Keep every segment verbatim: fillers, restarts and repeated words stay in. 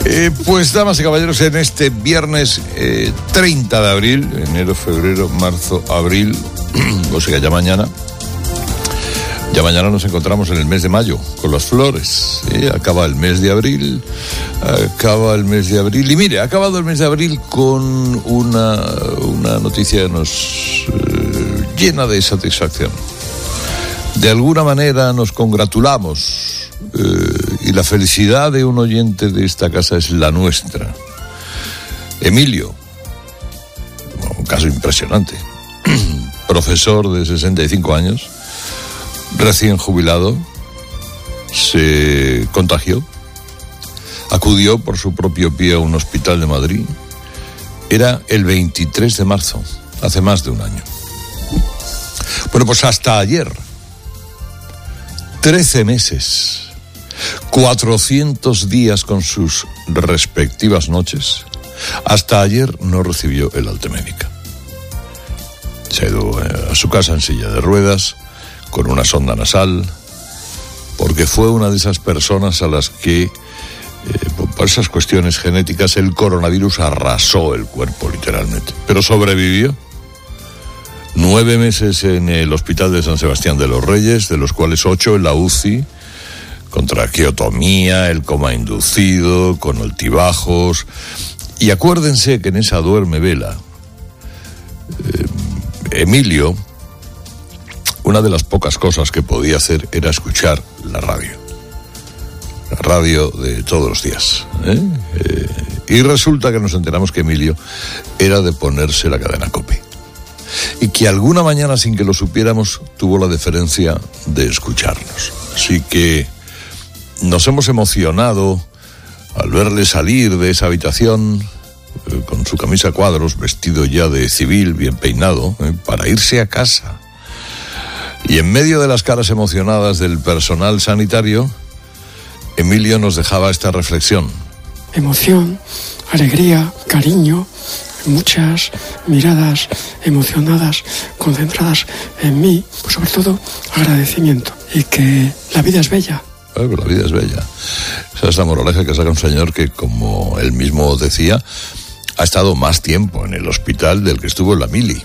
Eh, pues, damas y caballeros, en este viernes eh, treinta de abril, enero, febrero, marzo, abril, o sea, ya mañana, ya mañana nos encontramos en el mes de mayo, con las flores. ¿eh? Acaba el mes de abril, acaba el mes de abril, y mire, ha acabado el mes de abril con una, una noticia que nos eh, llena de satisfacción. De alguna manera nos congratulamos, eh, y la felicidad de un oyente de esta casa es la nuestra. Emilio, un caso impresionante, profesor de sesenta y cinco años, recién jubilado, se contagió, acudió por su propio pie a un hospital de Madrid. Era el veintitrés de marzo, hace más de un año. Bueno, pues hasta ayer, trece meses, cuatrocientos días con sus respectivas noches, hasta ayer no recibió el alta médica. Se ha ido a su casa en silla de ruedas, con una sonda nasal, porque fue una de esas personas a las que, eh, por esas cuestiones genéticas, el coronavirus arrasó el cuerpo, literalmente. Pero sobrevivió. Nueve meses en el hospital de San Sebastián de los Reyes, de los cuales ocho en la U C I, con traqueotomía, el coma inducido, con altibajos. Y acuérdense que en esa duerme vela, eh, Emilio, una de las pocas cosas que podía hacer era escuchar la radio. La radio de todos los días. ¿eh? Eh, y resulta que nos enteramos que Emilio era de ponerse la cadena COPE. Y que alguna mañana, sin que lo supiéramos, tuvo la deferencia de escucharnos. Así que nos hemos emocionado al verle salir de esa habitación eh, con su camisa a cuadros, vestido ya de civil, bien peinado, eh, para irse a casa. Y en medio de las caras emocionadas del personal sanitario, Emilio nos dejaba esta reflexión. Emoción, alegría, cariño, muchas miradas emocionadas, concentradas en mí, pues sobre todo agradecimiento, y que la vida es bella. Eh, la vida es bella. Esa es la moraleja que saca un señor que, como él mismo decía, ha estado más tiempo en el hospital del que estuvo en la mili.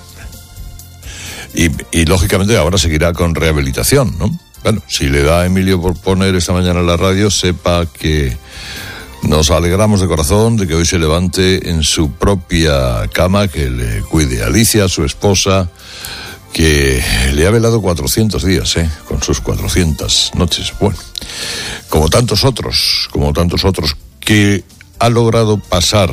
Y, y lógicamente ahora seguirá con rehabilitación, ¿no? Bueno, si le da a Emilio por poner esta mañana en la radio, sepa que nos alegramos de corazón de que hoy se levante en su propia cama, que le cuide a Alicia, su esposa, que le ha velado cuatrocientos días, ¿eh? Con sus cuatrocientas noches. Bueno, como tantos otros, como tantos otros que han logrado pasar,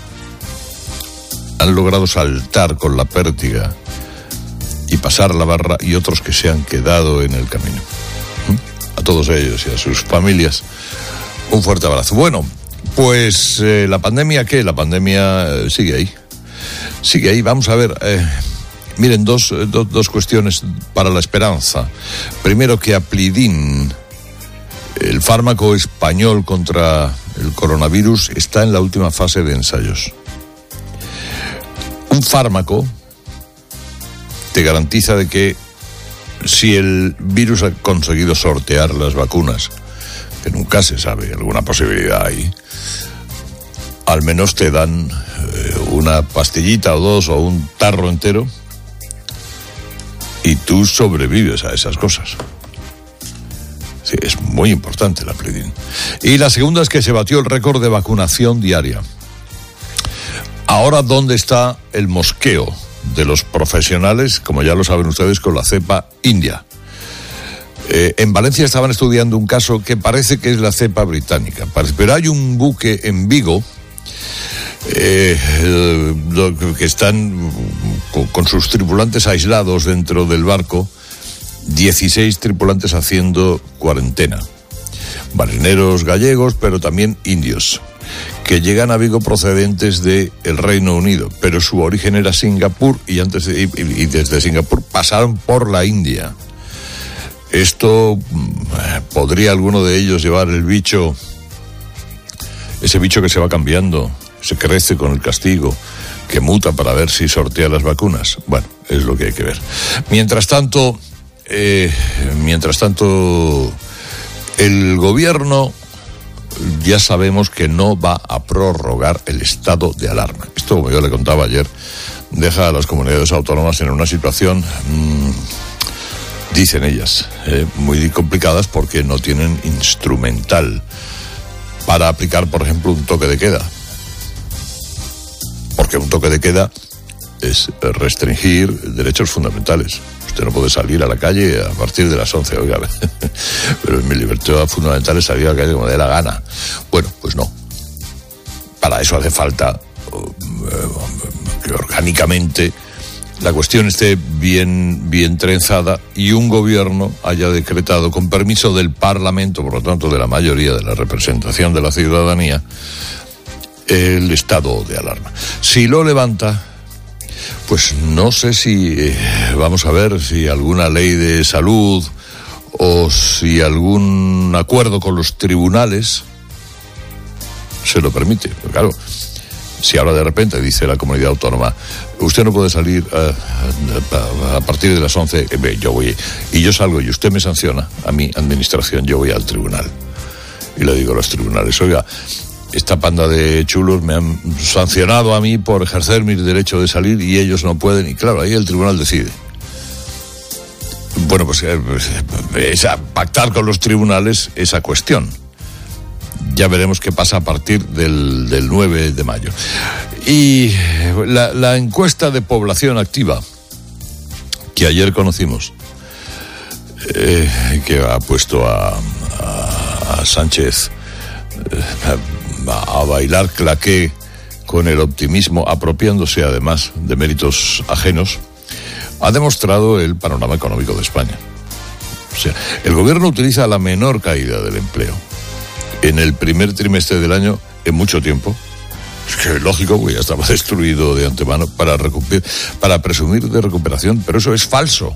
han logrado saltar con la pértiga y pasar la barra, y otros que se han quedado en el camino. A todos ellos y a sus familias, un fuerte abrazo. Bueno, pues eh, la pandemia, ¿qué? La pandemia eh, sigue ahí. Sigue ahí. Vamos a ver, eh, miren, dos, do, dos cuestiones para la esperanza. Primero, que Aplidin, el fármaco español contra el coronavirus, está en la última fase de ensayos. Un fármaco te garantiza de que si el virus ha conseguido sortear las vacunas, que nunca se sabe, alguna posibilidad hay, al menos te dan eh, una pastillita o dos o un tarro entero y tú sobrevives a esas cosas. Sí, es muy importante la Aplidin. Y la segunda es que se batió el récord de vacunación diaria. Ahora, ¿dónde está el mosqueo de los profesionales, como ya lo saben ustedes, con la cepa india? Eh, en Valencia estaban estudiando un caso que parece que es la cepa británica, pero hay un buque en Vigo eh, que están con sus tripulantes aislados dentro del barco, dieciséis tripulantes haciendo cuarentena, marineros gallegos, pero también indios, que llegan a Vigo procedentes del Reino Unido, pero su origen era Singapur, y antes de, y, y desde Singapur pasaron por la India. Esto, ¿podría alguno de ellos llevar el bicho, ese bicho que se va cambiando, se crece con el castigo, que muta para ver si sortea las vacunas? Bueno, es lo que hay que ver. Mientras tanto, eh, mientras tanto, el gobierno ya sabemos que no va a prorrogar el estado de alarma. Esto, como yo le contaba ayer, deja a las comunidades autónomas en una situación, mmm, dicen ellas, eh, muy complicadas porque no tienen instrumental para aplicar, por ejemplo, un toque de queda. Porque un toque de queda es restringir derechos fundamentales. Usted no puede salir a la calle a partir de las once, oiga, pero en mi libertad fundamental es salir a la calle como dé la gana. Bueno, pues no. Para eso hace falta que orgánicamente la cuestión esté bien, bien trenzada y un gobierno haya decretado, con permiso del Parlamento, por lo tanto de la mayoría de la representación de la ciudadanía, el estado de alarma. Si lo levanta, pues no sé si, eh, vamos a ver, si alguna ley de salud o si algún acuerdo con los tribunales se lo permite. Pero claro, si ahora de repente dice la comunidad autónoma, usted no puede salir a, a, a partir de las once, eh, yo voy, y yo salgo y usted me sanciona, a mi administración, yo voy al tribunal. Y le digo a los tribunales, oiga, esta panda de chulos me han sancionado a mí por ejercer mi derecho de salir y ellos no pueden. Y claro, ahí el tribunal decide. Bueno, pues es a pactar con los tribunales esa cuestión. Ya veremos qué pasa a partir del, del nueve de mayo. Y la, la encuesta de población activa que ayer conocimos, eh, que ha puesto a, a, a Sánchez eh, a bailar claqué con el optimismo, apropiándose además de méritos ajenos, ha demostrado el panorama económico de España. O sea, el gobierno utiliza la menor caída del empleo en el primer trimestre del año en mucho tiempo. Es que lógico, porque ya estaba destruido de antemano, para recuperar, para presumir de recuperación, pero eso es falso.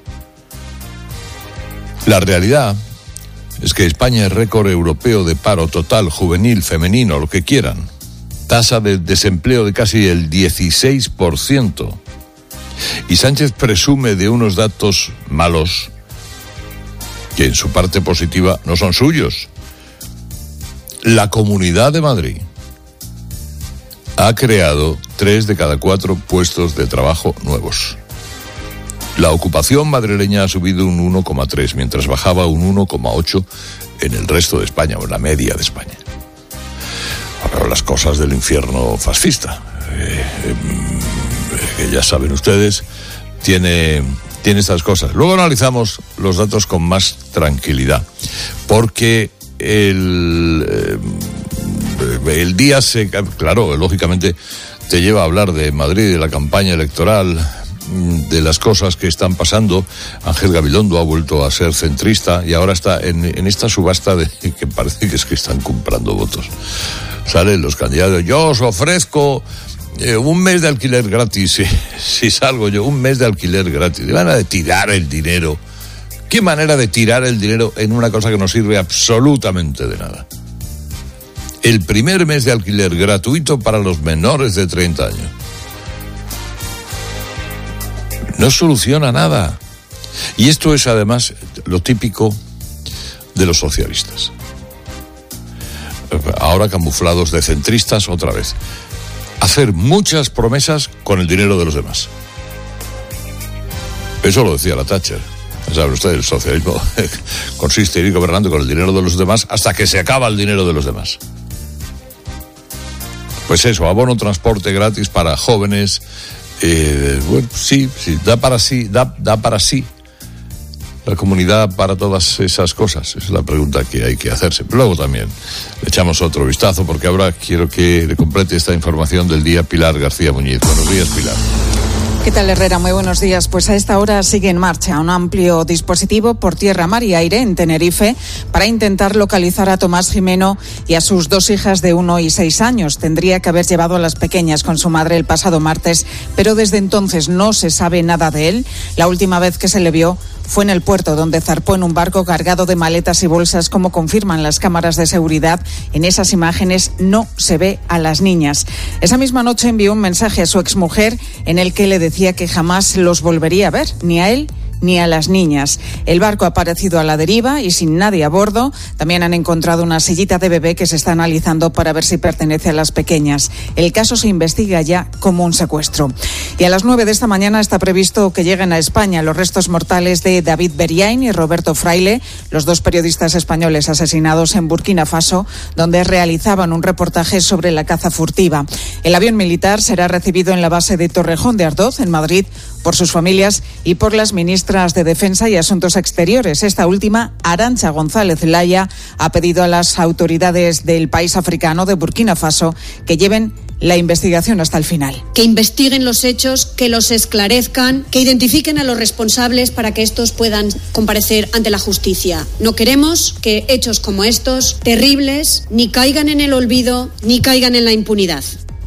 La realidad es que España es récord europeo de paro total, juvenil, femenino, lo que quieran. Tasa de desempleo de casi el dieciséis por ciento. Y Sánchez presume de unos datos malos que en su parte positiva no son suyos. La Comunidad de Madrid ha creado tres de cada cuatro puestos de trabajo nuevos. La ocupación madrileña ha subido un uno coma tres, mientras bajaba un uno coma ocho en el resto de España, o en la media de España. Ahora, las cosas del infierno fascista, eh, eh, que ya saben ustedes, tiene, tiene estas cosas. Luego analizamos los datos con más tranquilidad, porque el, eh, el día se... Claro, lógicamente te lleva a hablar de Madrid, de la campaña electoral, de las cosas que están pasando. Ángel Gabilondo ha vuelto a ser centrista y ahora está en, en esta subasta de que parece que es que están comprando votos. Salen los candidatos, yo os ofrezco eh, un mes de alquiler gratis, si, si salgo yo, un mes de alquiler gratis. Van a tirar el dinero. ¿Qué manera de tirar el dinero en una cosa que no sirve absolutamente de nada? El primer mes de alquiler gratuito para los menores de treinta años. No soluciona nada. Y esto es además lo típico de los socialistas. Ahora camuflados de centristas otra vez. Hacer muchas promesas con el dinero de los demás. Eso lo decía la Thatcher. Saben ustedes, el socialismo consiste en ir gobernando con el dinero de los demás hasta que se acaba el dinero de los demás. Pues eso, abono transporte gratis para jóvenes. Eh, bueno, sí, sí, da para sí, da, da para sí la comunidad para todas esas cosas. Es la pregunta que hay que hacerse. Pero luego también le echamos otro vistazo, porque ahora quiero que le complete esta información del día Pilar García Muñiz. Buenos días, Pilar. ¿Qué tal, Herrera? Muy buenos días. Pues a esta hora sigue en marcha un amplio dispositivo por tierra, mar y aire en Tenerife para intentar localizar a Tomás Jimeno y a sus dos hijas de uno y seis años. Tendría que haber llevado a las pequeñas con su madre el pasado martes, pero desde entonces no se sabe nada de él. La última vez que se le vio fue en el puerto, donde zarpó en un barco cargado de maletas y bolsas, como confirman las cámaras de seguridad. En esas imágenes no se ve a las niñas. Esa misma noche envió un mensaje a su exmujer en el que le decía que jamás los volvería a ver, ni a él ni a las niñas. El barco ha aparecido a la deriva y sin nadie a bordo. También han encontrado una sillita de bebé que se está analizando para ver si pertenece a las pequeñas. El caso se investiga ya como un secuestro. Y a las nueve de esta mañana está previsto que lleguen a España los restos mortales de David Beriain y Roberto Fraile, los dos periodistas españoles asesinados en Burkina Faso, donde realizaban un reportaje sobre la caza furtiva. El avión militar será recibido en la base de Torrejón de Ardoz, en Madrid, por sus familias y por las ministras de Defensa y Asuntos Exteriores. Esta última, Arantxa González Laya, ha pedido a las autoridades del país africano de Burkina Faso que lleven la investigación hasta el final. Que investiguen los hechos, que los esclarezcan, que identifiquen a los responsables para que estos puedan comparecer ante la justicia. No queremos que hechos como estos, terribles, ni caigan en el olvido, ni caigan en la impunidad.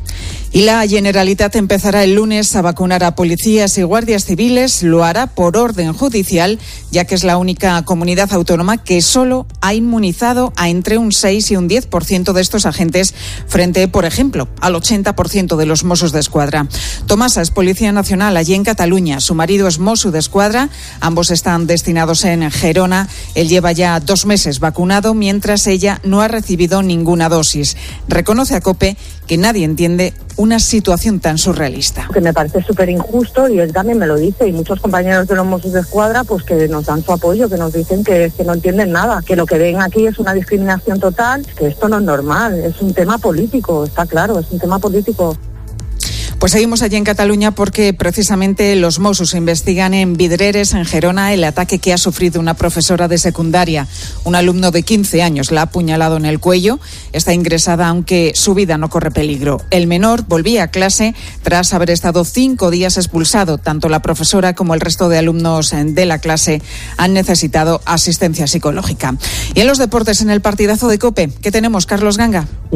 Y la Generalitat empezará el lunes a vacunar a policías y guardias civiles. Lo hará por orden judicial, ya que es la única comunidad autónoma que solo ha inmunizado a entre un seis y un diez por ciento de estos agentes frente, por ejemplo, al ochenta por ciento de los Mossos de Escuadra. Tomasa es policía nacional allí en Cataluña. Su marido es Mosso de Escuadra. Ambos están destinados en Gerona. Él lleva ya dos meses vacunado, mientras ella no ha recibido ninguna dosis. Reconoce a COPE que nadie entiende una situación tan surrealista. Que me parece súper injusto y él también me lo dice, y muchos compañeros de los Mossos de Escuadra pues que nos dan su apoyo, que nos dicen que, que no entienden nada, que lo que ven aquí es una discriminación total, que esto no es normal, es un tema político, está claro, es un tema político. Pues seguimos allí en Cataluña porque precisamente los Mossos investigan en Vidreres, en Gerona, el ataque que ha sufrido una profesora de secundaria. Un alumno de quince años la ha apuñalado en el cuello. Está ingresada, aunque su vida no corre peligro. El menor volvía a clase tras haber estado cinco días expulsado. Tanto la profesora como el resto de alumnos de la clase han necesitado asistencia psicológica. Y en los deportes, en el partidazo de COPE, ¿qué tenemos, Carlos Ganga?